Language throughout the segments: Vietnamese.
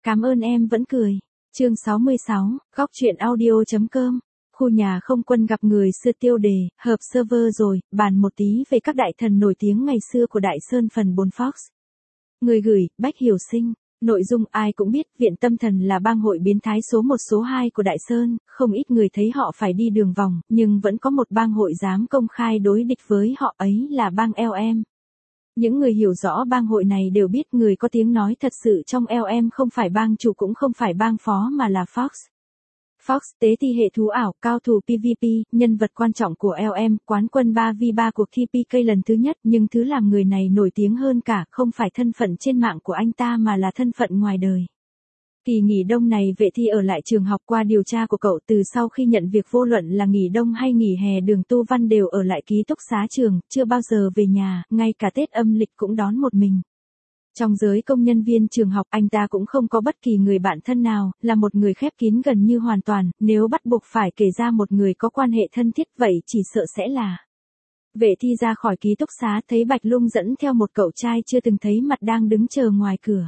Cảm ơn em vẫn cười. Chương 66, góc truyện audio.com. Khu nhà không quân gặp người xưa tiêu đề, hợp server rồi, bàn một tí về các đại thần nổi tiếng ngày xưa của Đại Sơn phần 4 Fox. Người gửi, Bách Hiểu Sinh. Nội dung ai cũng biết, Viện Tâm Thần là bang hội biến thái số 1 số 2 của Đại Sơn, không ít người thấy họ phải đi đường vòng, nhưng vẫn có một bang hội dám công khai đối địch với họ, ấy là bang LM. Những người hiểu rõ bang hội này đều biết người có tiếng nói thật sự trong LM không phải bang chủ cũng không phải bang phó mà là Fox. Fox, tế thi hệ thú ảo, cao thủ PvP, nhân vật quan trọng của LM, quán quân 3v3 cuộc thi PK lần thứ nhất, nhưng thứ làm người này nổi tiếng hơn cả không phải thân phận trên mạng của anh ta mà là thân phận ngoài đời. Kỳ nghỉ đông này Vệ Thi ở lại trường học, qua điều tra của cậu từ sau khi nhận việc vô luận là nghỉ đông hay nghỉ hè Đường Tu Văn đều ở lại ký túc xá trường, chưa bao giờ về nhà, ngay cả Tết âm lịch cũng đón một mình. Trong giới công nhân viên trường học anh ta cũng không có bất kỳ người bạn thân nào, là một người khép kín gần như hoàn toàn, nếu bắt buộc phải kể ra một người có quan hệ thân thiết vậy chỉ sợ sẽ là. Vệ Thi ra khỏi ký túc xá thấy Bạch Lung dẫn theo một cậu trai chưa từng thấy mặt đang đứng chờ ngoài cửa.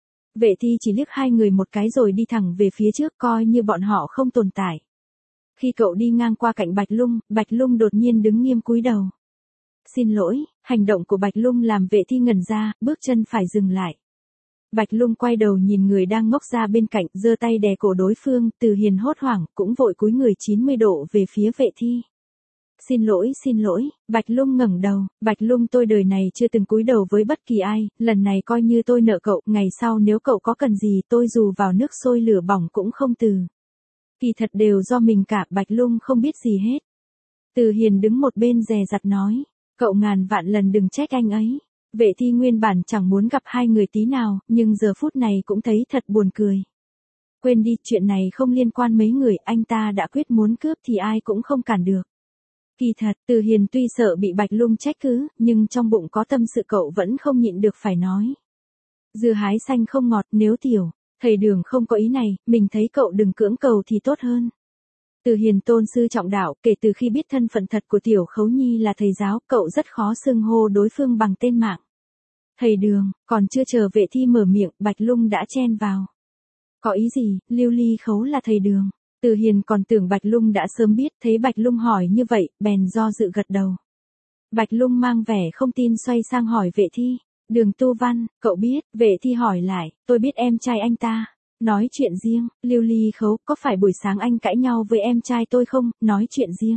Vệ Thi chỉ liếc hai người một cái rồi đi thẳng về phía trước coi như bọn họ không tồn tại. Khi cậu đi ngang qua cạnh Bạch Lung đột nhiên đứng nghiêm cúi đầu. Xin lỗi, hành động của Bạch Lung làm Vệ Thi ngẩn ra, bước chân phải dừng lại. Bạch Lung quay đầu nhìn người đang ngốc ra bên cạnh, giơ tay đè cổ đối phương, Từ Hiền hốt hoảng, cũng vội cúi người 90 độ về phía Vệ Thi. Xin lỗi, Bạch Lung ngẩng đầu, Bạch Lung tôi đời này chưa từng cúi đầu với bất kỳ ai, lần này coi như tôi nợ cậu, ngày sau nếu cậu có cần gì tôi dù vào nước sôi lửa bỏng cũng không từ. Kỳ thật đều do mình cả, Bạch Lung không biết gì hết. Từ Hiền đứng một bên dè dặt nói, cậu ngàn vạn lần đừng trách anh ấy. Vệ Thi nguyên bản chẳng muốn gặp hai người tí nào, nhưng giờ phút này cũng thấy thật buồn cười. Quên đi, chuyện này không liên quan mấy người, anh ta đã quyết muốn cướp thì ai cũng không cản được. Kỳ thật, Từ Hiền tuy sợ bị Bạch Lung trách cứ, nhưng trong bụng có tâm sự cậu vẫn không nhịn được phải nói. Dưa hái xanh không ngọt, nếu Tiểu thầy Đường không có ý này, mình thấy cậu đừng cưỡng cầu thì tốt hơn. Từ Hiền tôn sư trọng đạo, kể từ khi biết thân phận thật của Tiểu Khấu Nhi là thầy giáo, cậu rất khó xưng hô đối phương bằng tên mạng. Thầy Đường, còn chưa chờ Vệ Thi mở miệng, Bạch Lung đã chen vào. Có ý gì, Lưu Ly Khấu là thầy Đường. Từ Hiền còn tưởng Bạch Lung đã sớm biết, thấy Bạch Lung hỏi như vậy, bèn do dự gật đầu. Bạch Lung mang vẻ không tin xoay sang hỏi Vệ Thi, Đường Tu Văn, cậu biết, Vệ Thi hỏi lại, tôi biết em trai anh ta. Nói chuyện riêng, Lưu Ly Khấu, có phải buổi sáng anh cãi nhau với em trai tôi không, nói chuyện riêng.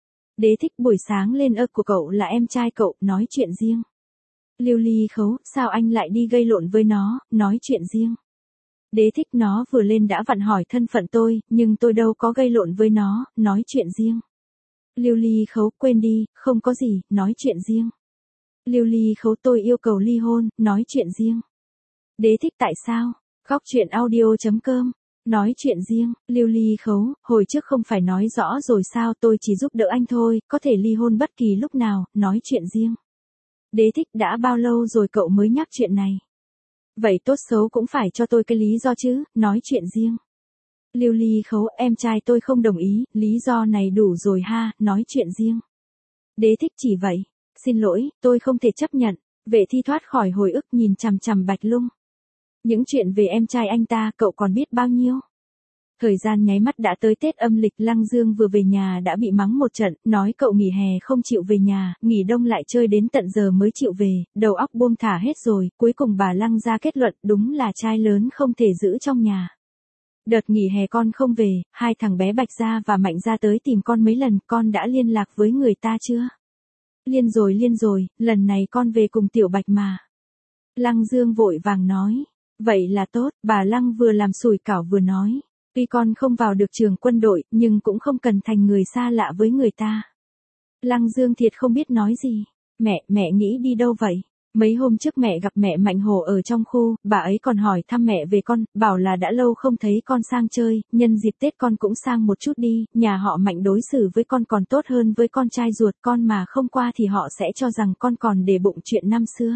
Đế Thích, buổi sáng lên ơ của cậu là em trai cậu, nói chuyện riêng. Lưu Ly Khấu, sao anh lại đi gây lộn với nó, nói chuyện riêng. Đế Thích, nó vừa lên đã vặn hỏi thân phận tôi, nhưng tôi đâu có gây lộn với nó, nói chuyện riêng. Lưu Ly Khấu, quên đi, không có gì, nói chuyện riêng. Lưu Ly Khấu, tôi yêu cầu ly hôn, nói chuyện riêng. Đế Thích, tại sao? Góc truyện audio.com. Nói chuyện riêng, Lưu Ly Khấu, hồi trước không phải nói rõ rồi sao, tôi chỉ giúp đỡ anh thôi, có thể ly hôn bất kỳ lúc nào, nói chuyện riêng. Đế Thích, đã bao lâu rồi cậu mới nhắc chuyện này? Vậy tốt xấu cũng phải cho tôi cái lý do chứ, nói chuyện riêng. Lưu Ly Khấu, em trai tôi không đồng ý, lý do này đủ rồi ha, nói chuyện riêng. Đế Thích, chỉ vậy. Xin lỗi, tôi không thể chấp nhận. Vệ Thi thoát khỏi hồi ức nhìn chằm chằm Bạch Lung. Những chuyện về em trai anh ta cậu còn biết bao nhiêu? Thời gian nháy mắt đã tới Tết âm lịch, Lăng Dương vừa về nhà đã bị mắng một trận, nói cậu nghỉ hè không chịu về nhà, nghỉ đông lại chơi đến tận giờ mới chịu về, đầu óc buông thả hết rồi, cuối cùng bà Lăng ra kết luận đúng là trai lớn không thể giữ trong nhà. Đợt nghỉ hè con không về, hai thằng bé Bạch Gia và Mạnh Gia tới tìm con mấy lần, con đã liên lạc với người ta chưa? Liên rồi, lần này con về cùng Tiểu Bạch mà. Lăng Dương vội vàng nói, vậy là tốt, bà Lăng vừa làm sủi cảo vừa nói. Tuy con không vào được trường quân đội, nhưng cũng không cần thành người xa lạ với người ta. Lăng Dương thiệt không biết nói gì. Mẹ nghĩ đi đâu vậy? Mấy hôm trước mẹ gặp mẹ Mạnh Hổ ở trong khu, bà ấy còn hỏi thăm mẹ về con, bảo là đã lâu không thấy con sang chơi, nhân dịp Tết con cũng sang một chút đi, nhà họ Mạnh đối xử với con còn tốt hơn với con trai ruột con mà không qua thì họ sẽ cho rằng con còn để bụng chuyện năm xưa.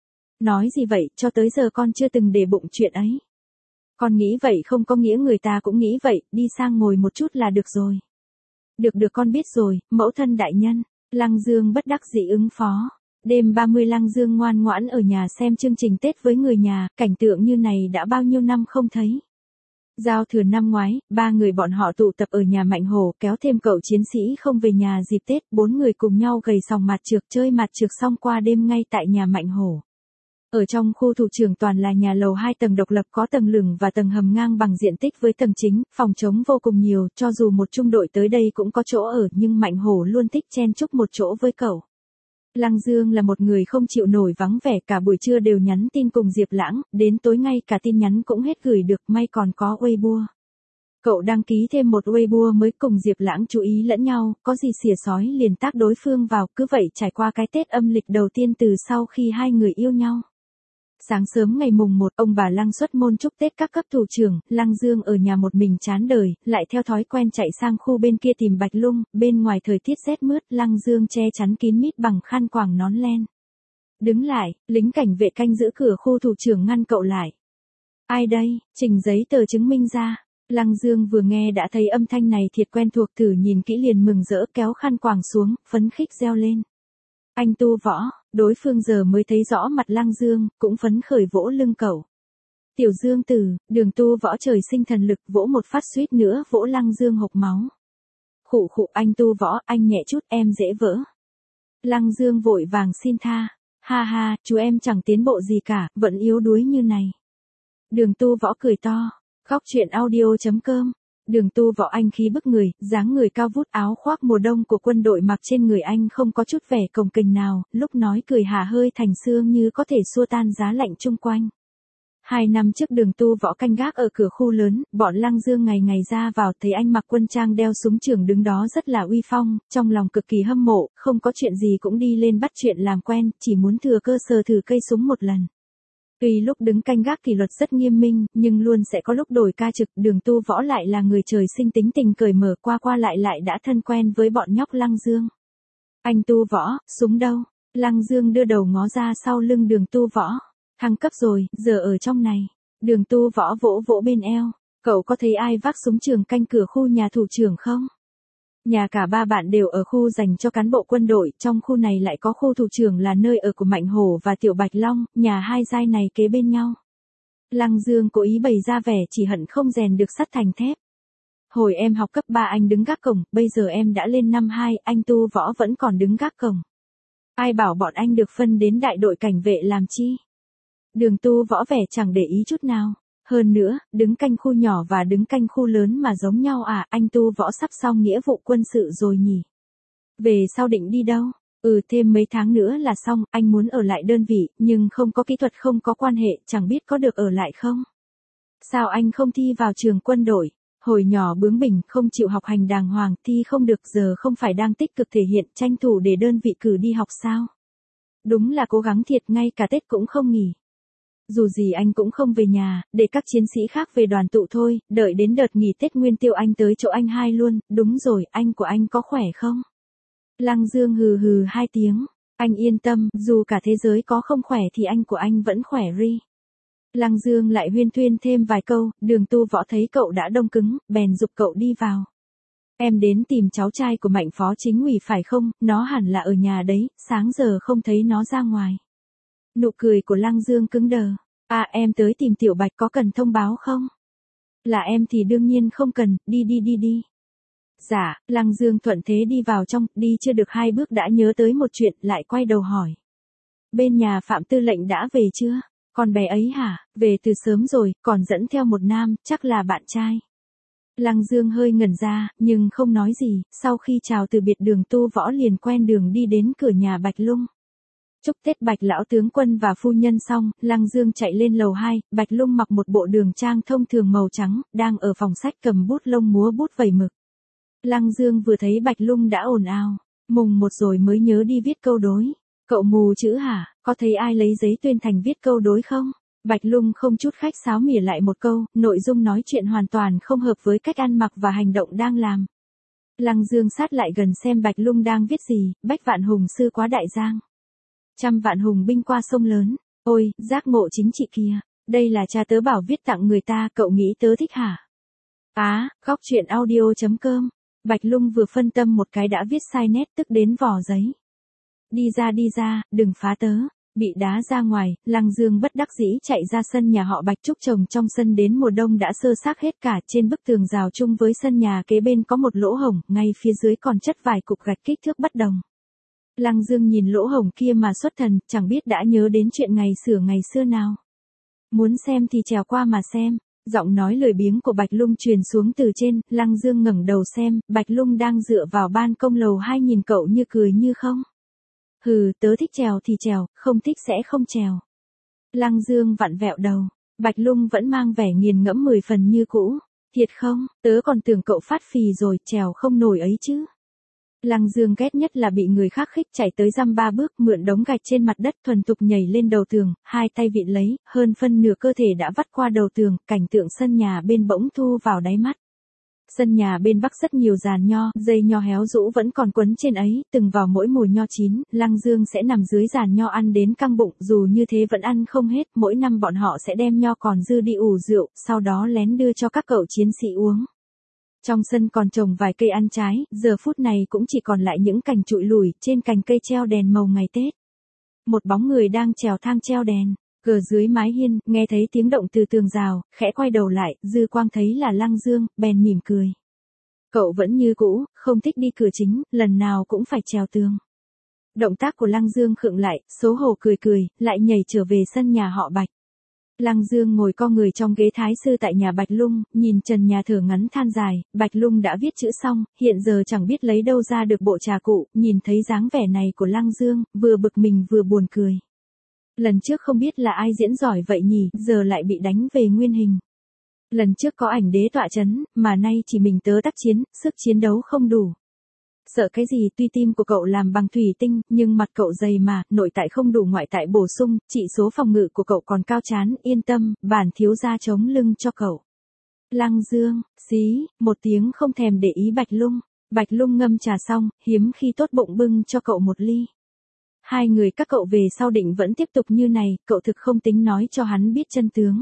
Nói gì vậy, cho tới giờ con chưa từng để bụng chuyện ấy. Con nghĩ vậy không có nghĩa người ta cũng nghĩ vậy, đi sang ngồi một chút là được rồi. Được con biết rồi, mẫu thân đại nhân. Lăng Dương bất đắc dĩ ứng phó. Đêm 30 Lăng Dương ngoan ngoãn ở nhà xem chương trình Tết với người nhà, cảnh tượng như này đã bao nhiêu năm không thấy. Giao thừa năm ngoái, 3 người bọn họ tụ tập ở nhà Mạnh Hổ, kéo thêm cậu chiến sĩ không về nhà dịp Tết, 4 người cùng nhau gầy sòng mặt trược chơi mặt trược xong qua đêm ngay tại nhà Mạnh Hổ. Ở trong khu thủ trưởng toàn là nhà lầu 2 tầng độc lập có tầng lửng và tầng hầm ngang bằng diện tích với tầng chính, phòng trống vô cùng nhiều, cho dù một trung đội tới đây cũng có chỗ ở nhưng Mạnh Hổ luôn thích chen chúc một chỗ với cậu. Lăng Dương là một người không chịu nổi vắng vẻ, cả buổi trưa đều nhắn tin cùng Diệp Lãng, đến tối ngay cả tin nhắn cũng hết gửi được, may còn có Weibo. Cậu đăng ký thêm một Weibo mới cùng Diệp Lãng chú ý lẫn nhau, có gì xỉa sói liền tác đối phương vào, cứ vậy trải qua cái Tết âm lịch đầu tiên từ sau khi hai người yêu nhau. Sáng sớm ngày mùng 1, ông bà Lăng xuất môn chúc Tết các cấp thủ trưởng, Lăng Dương ở nhà một mình chán đời, lại theo thói quen chạy sang khu bên kia tìm Bạch Lung, bên ngoài thời tiết rét mướt, Lăng Dương che chắn kín mít bằng khăn quàng nón len. Đứng lại, lính cảnh vệ canh giữ cửa khu thủ trưởng ngăn cậu lại. Ai đây, trình giấy tờ chứng minh ra. Lăng Dương vừa nghe đã thấy âm thanh này thiệt quen thuộc, thử nhìn kỹ liền mừng rỡ kéo khăn quàng xuống, phấn khích reo lên. Anh Tu Võ, đối phương giờ mới thấy rõ mặt Lăng Dương, cũng phấn khởi vỗ lưng cậu. Tiểu Dương Tử, Đường Tu Võ trời sinh thần lực vỗ một phát suýt nữa vỗ Lăng Dương hộc máu. Khụ khụ anh Tu Võ, anh nhẹ chút em dễ vỡ. Lăng Dương vội vàng xin tha. Ha ha, chú em chẳng tiến bộ gì cả, vẫn yếu đuối như này. Đường Tu Võ cười to. Góc truyện audio.com. Đường Tu Võ anh khí bức người, dáng người cao vút, áo khoác mùa đông của quân đội mặc trên người anh không có chút vẻ cồng kềnh nào, lúc nói cười hà hơi thành xương như có thể xua tan giá lạnh chung quanh. 2 năm trước Đường Tu Võ canh gác ở cửa khu lớn, bọn Lăng Dương ngày ngày ra vào thấy anh mặc quân trang đeo súng trường đứng đó rất là uy phong, trong lòng cực kỳ hâm mộ, không có chuyện gì cũng đi lên bắt chuyện làm quen, chỉ muốn thừa cơ sờ thử cây súng một lần. Tuy lúc đứng canh gác kỷ luật rất nghiêm minh, nhưng luôn sẽ có lúc đổi ca trực, Đường Tu Võ lại là người trời sinh tính tình cởi mở, qua qua lại đã thân quen với bọn nhóc Lăng Dương. Anh Tu Võ, súng đâu? Lăng Dương đưa đầu ngó ra sau lưng Đường Tu Võ. Thăng cấp rồi, giờ ở trong này. Đường Tu Võ vỗ vỗ bên eo. Cậu có thấy ai vác súng trường canh cửa khu nhà thủ trưởng không? Nhà cả 3 bạn đều ở khu dành cho cán bộ quân đội, trong khu này lại có khu thủ trưởng là nơi ở của Mạnh Hổ và Tiểu Bạch Long, nhà hai giai này kế bên nhau. Lăng Dương cố ý bày ra vẻ chỉ hận không rèn được sắt thành thép. Hồi em học cấp 3 anh đứng gác cổng, bây giờ em đã lên năm 2, anh Tu Võ vẫn còn đứng gác cổng. Ai bảo bọn anh được phân đến đại đội cảnh vệ làm chi? Đường Tu Võ vẻ chẳng để ý chút nào. Hơn nữa, đứng canh khu nhỏ và đứng canh khu lớn mà giống nhau à, anh Tu Võ sắp xong nghĩa vụ quân sự rồi nhỉ? Về sau định đi đâu? Thêm mấy tháng nữa là xong, anh muốn ở lại đơn vị, nhưng không có kỹ thuật không có quan hệ, chẳng biết có được ở lại không? Sao anh không thi vào trường quân đội? Hồi nhỏ bướng bỉnh, không chịu học hành đàng hoàng, thi không được, giờ không phải đang tích cực thể hiện, tranh thủ để đơn vị cử đi học sao? Đúng là cố gắng thiệt, ngay cả Tết cũng không nghỉ. Dù gì anh cũng không về nhà, để các chiến sĩ khác về đoàn tụ thôi, đợi đến đợt nghỉ Tết Nguyên Tiêu anh tới chỗ anh hai luôn, đúng rồi, anh của anh có khỏe không? Lăng Dương hừ hừ 2 tiếng, anh yên tâm, dù cả thế giới có không khỏe thì anh của anh vẫn khỏe ri. Lăng Dương lại huyên thuyên thêm vài câu, Đường Tu Võ thấy cậu đã đông cứng, bèn giục cậu đi vào. Em đến tìm cháu trai của Mạnh phó chính ủy phải không, nó hẳn là ở nhà đấy, sáng giờ không thấy nó ra ngoài. Nụ cười của Lăng Dương cứng đờ. À em tới tìm Tiểu Bạch có cần thông báo không? Là em thì đương nhiên không cần, đi. Dạ, Lăng Dương thuận thế đi vào trong, đi chưa được 2 bước đã nhớ tới một chuyện, lại quay đầu hỏi. Bên nhà Phạm Tư lệnh đã về chưa? Con bé ấy hả? Về từ sớm rồi, còn dẫn theo một nam, chắc là bạn trai. Lăng Dương hơi ngẩn ra, nhưng không nói gì, sau khi chào từ biệt Đường Tu Võ liền quen đường đi đến cửa nhà Bạch Lung. Chúc Tết Bạch lão tướng quân và phu nhân xong, Lăng Dương chạy lên lầu 2, Bạch Lung mặc một bộ đường trang thông thường màu trắng, đang ở phòng sách cầm bút lông múa bút vẩy mực. Lăng Dương vừa thấy Bạch Lung đã ồn ào, mùng 1 rồi mới nhớ đi viết câu đối. Cậu mù chữ hả, có thấy ai lấy giấy tuyên thành viết câu đối không? Bạch Lung không chút khách sáo mỉa lại một câu, nội dung nói chuyện hoàn toàn không hợp với cách ăn mặc và hành động đang làm. Lăng Dương sát lại gần xem Bạch Lung đang viết gì, Bách Vạn Hùng sư quá đại giang. 100 vạn hùng binh qua sông lớn. Ôi, giác ngộ chính trị kìa. Đây là cha tớ bảo viết tặng người ta, cậu nghĩ tớ thích hả? Góc truyện audio.com. Bạch Lung vừa phân tâm một cái đã viết sai nét tức đến vỏ giấy. Đi ra, đừng phá tớ. Bị đá ra ngoài, Lăng Dương bất đắc dĩ chạy ra sân nhà họ Bạch trúc trồng trong sân đến mùa đông đã sơ xác hết cả, trên bức tường rào chung với sân nhà kế bên có một lỗ hổng, ngay phía dưới còn chất vài cục gạch kích thước bất đồng. Lăng Dương nhìn lỗ hổng kia mà xuất thần, chẳng biết đã nhớ đến chuyện ngày xưa nào. Muốn xem thì trèo qua mà xem. Giọng nói lười biếng của Bạch Lung truyền xuống từ trên, Lăng Dương ngẩng đầu xem, Bạch Lung đang dựa vào ban công lầu 2 nhìn cậu như cười như không. Hừ, tớ thích trèo thì trèo, không thích sẽ không trèo. Lăng Dương vặn vẹo đầu, Bạch Lung vẫn mang vẻ nghiền ngẫm 10 phần như cũ. Thiệt không, tớ còn tưởng cậu phát phì rồi, trèo không nổi ấy chứ. Lăng Dương ghét nhất là bị người khác khích, chạy tới dăm ba bước, mượn đống gạch trên mặt đất thuần thục nhảy lên đầu tường, hai tay vịn lấy, hơn phân nửa cơ thể đã vắt qua đầu tường, cảnh tượng sân nhà bên bỗng thu vào đáy mắt. Sân nhà bên bắc rất nhiều giàn nho, dây nho héo rũ vẫn còn quấn trên ấy, từng vào mỗi mùa nho chín, Lăng Dương sẽ nằm dưới giàn nho ăn đến căng bụng, dù như thế vẫn ăn không hết, mỗi năm bọn họ sẽ đem nho còn dư đi ủ rượu, sau đó lén đưa cho các cậu chiến sĩ uống. Trong sân còn trồng vài cây ăn trái, giờ phút này cũng chỉ còn lại những cành trụi lủi, trên cành cây treo đèn màu ngày Tết. Một bóng người đang trèo thang treo đèn, gờ dưới mái hiên, nghe thấy tiếng động từ tường rào, khẽ quay đầu lại, dư quang thấy là Lăng Dương, bèn mỉm cười. Cậu vẫn như cũ, không thích đi cửa chính, lần nào cũng phải trèo tường. Động tác của Lăng Dương khựng lại, xấu hổ cười, lại nhảy trở về sân nhà họ Bạch. Lăng Dương ngồi co người trong ghế thái sư tại nhà Bạch Lung, nhìn trần nhà thở ngắn than dài, Bạch Lung đã viết chữ xong, hiện giờ chẳng biết lấy đâu ra được bộ trà cụ, nhìn thấy dáng vẻ này của Lăng Dương, vừa bực mình vừa buồn cười. Lần trước không biết là ai diễn giỏi vậy nhỉ, giờ lại bị đánh về nguyên hình. Lần trước có ảnh đế tọa chấn, mà nay chỉ mình tớ tác chiến, sức chiến đấu không đủ. Sợ cái gì, tuy tim của cậu làm bằng thủy tinh, nhưng mặt cậu dày mà, nội tại không đủ ngoại tại bổ sung, chỉ số phòng ngự của cậu còn cao chán, yên tâm, bản thiếu gia chống lưng cho cậu. Lăng Dương, xí, một tiếng không thèm để ý Bạch Lung ngâm trà xong, hiếm khi tốt bụng bưng cho cậu một ly. Hai người các cậu về sau định vẫn tiếp tục như này, cậu thực không tính nói cho hắn biết chân tướng.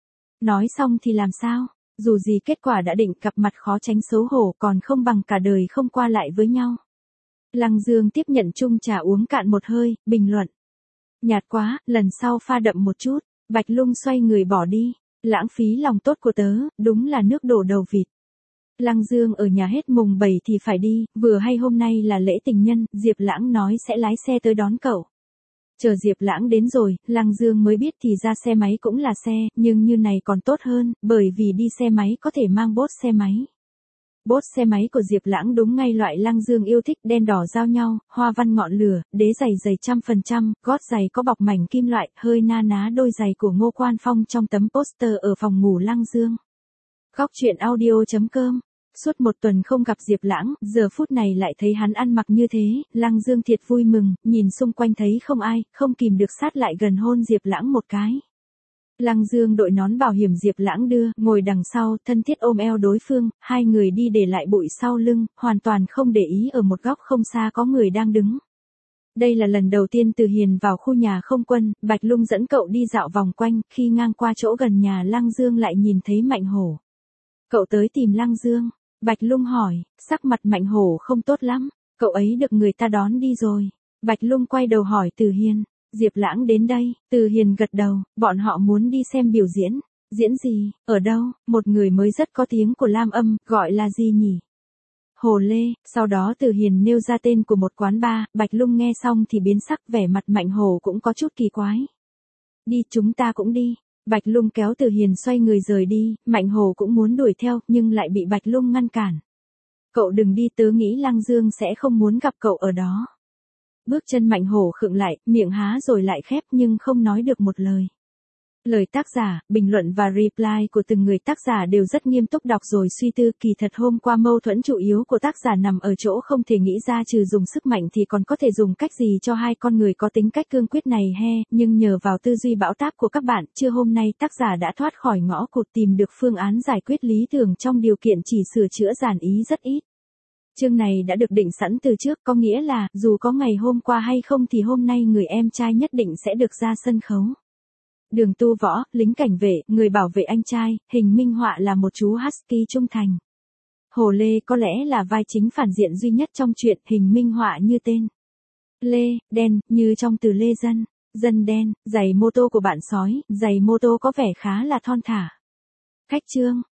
Nói xong thì làm sao? Dù gì kết quả đã định, cặp mặt khó tránh xấu hổ, còn không bằng cả đời không qua lại với nhau. Lăng Dương tiếp nhận chung trà uống cạn một hơi, bình luận. Nhạt quá, lần sau pha đậm một chút. Bạch Lung xoay người bỏ đi. Lãng phí lòng tốt của tớ, đúng là nước đổ đầu vịt. Lăng Dương ở nhà hết mùng 7 thì phải đi, vừa hay hôm nay là lễ tình nhân, Diệp Lãng nói sẽ lái xe tới đón cậu. Chờ Diệp Lãng đến rồi, Lăng Dương mới biết thì ra xe máy cũng là xe, nhưng như này còn tốt hơn, bởi vì đi xe máy có thể mang bốt xe máy. Bốt xe máy của Diệp Lãng đúng ngay loại Lăng Dương yêu thích, đen đỏ giao nhau, hoa văn ngọn lửa, đế giày 100%, gót giày có bọc mảnh kim loại, hơi na ná đôi giày của Ngô Quan Phong trong tấm poster ở phòng ngủ Lăng Dương. Góc truyện audio.com. Suốt một tuần không gặp Diệp Lãng, giờ phút này lại thấy hắn ăn mặc như thế, Lăng Dương thiệt vui mừng, nhìn xung quanh thấy không ai, không kìm được sát lại gần hôn Diệp Lãng một cái. Lăng Dương đội nón bảo hiểm Diệp Lãng đưa, ngồi đằng sau, thân thiết ôm eo đối phương, hai người đi để lại bụi sau lưng, hoàn toàn không để ý ở một góc không xa có người đang đứng. Đây là lần đầu tiên Từ Hiền vào khu nhà không quân, Bạch Lung dẫn cậu đi dạo vòng quanh, khi ngang qua chỗ gần nhà Lăng Dương lại nhìn thấy Mạnh Hổ. Cậu tới tìm Lăng Dương. Bạch Lung hỏi, sắc mặt Mạnh Hổ không tốt lắm, cậu ấy được người ta đón đi rồi. Bạch Lung quay đầu hỏi Từ Hiền, Diệp Lãng đến đây, Từ Hiền gật đầu, bọn họ muốn đi xem biểu diễn. Diễn gì, ở đâu, một người mới rất có tiếng của Lam Âm, gọi là gì nhỉ? Hồ Lê, sau đó Từ Hiền nêu ra tên của một quán bar, Bạch Lung nghe xong thì biến sắc, vẻ mặt Mạnh Hổ cũng có chút kỳ quái. Đi, chúng ta cũng đi. Bạch Lung kéo Từ Hiền xoay người rời đi, Mạnh Hổ cũng muốn đuổi theo, nhưng lại bị Bạch Lung ngăn cản. Cậu đừng đi, tớ nghĩ Lăng Dương sẽ không muốn gặp cậu ở đó. Bước chân Mạnh Hổ khựng lại, miệng há rồi lại khép nhưng không nói được một lời. Lời tác giả, bình luận và reply của từng người tác giả đều rất nghiêm túc, đọc rồi suy tư, kỳ thật hôm qua mâu thuẫn chủ yếu của tác giả nằm ở chỗ không thể nghĩ ra trừ dùng sức mạnh thì còn có thể dùng cách gì cho hai con người có tính cách cương quyết này he, nhưng nhờ vào tư duy bão táp của các bạn, trưa hôm nay tác giả đã thoát khỏi ngõ cụt, tìm được phương án giải quyết lý tưởng trong điều kiện chỉ sửa chữa giản ý rất ít. Chương này đã được định sẵn từ trước, có nghĩa là, dù có ngày hôm qua hay không thì hôm nay người em trai nhất định sẽ được ra sân khấu. Đường Tu Võ, lính cảnh vệ, người bảo vệ anh trai, hình minh họa là một chú husky trung thành. Hồ Lê có lẽ là vai chính phản diện duy nhất trong chuyện, hình minh họa như tên. Lê, đen, như trong từ lê dân. Dân đen, giày mô tô của bạn sói, giày mô tô có vẻ khá là thon thả. Khách trương,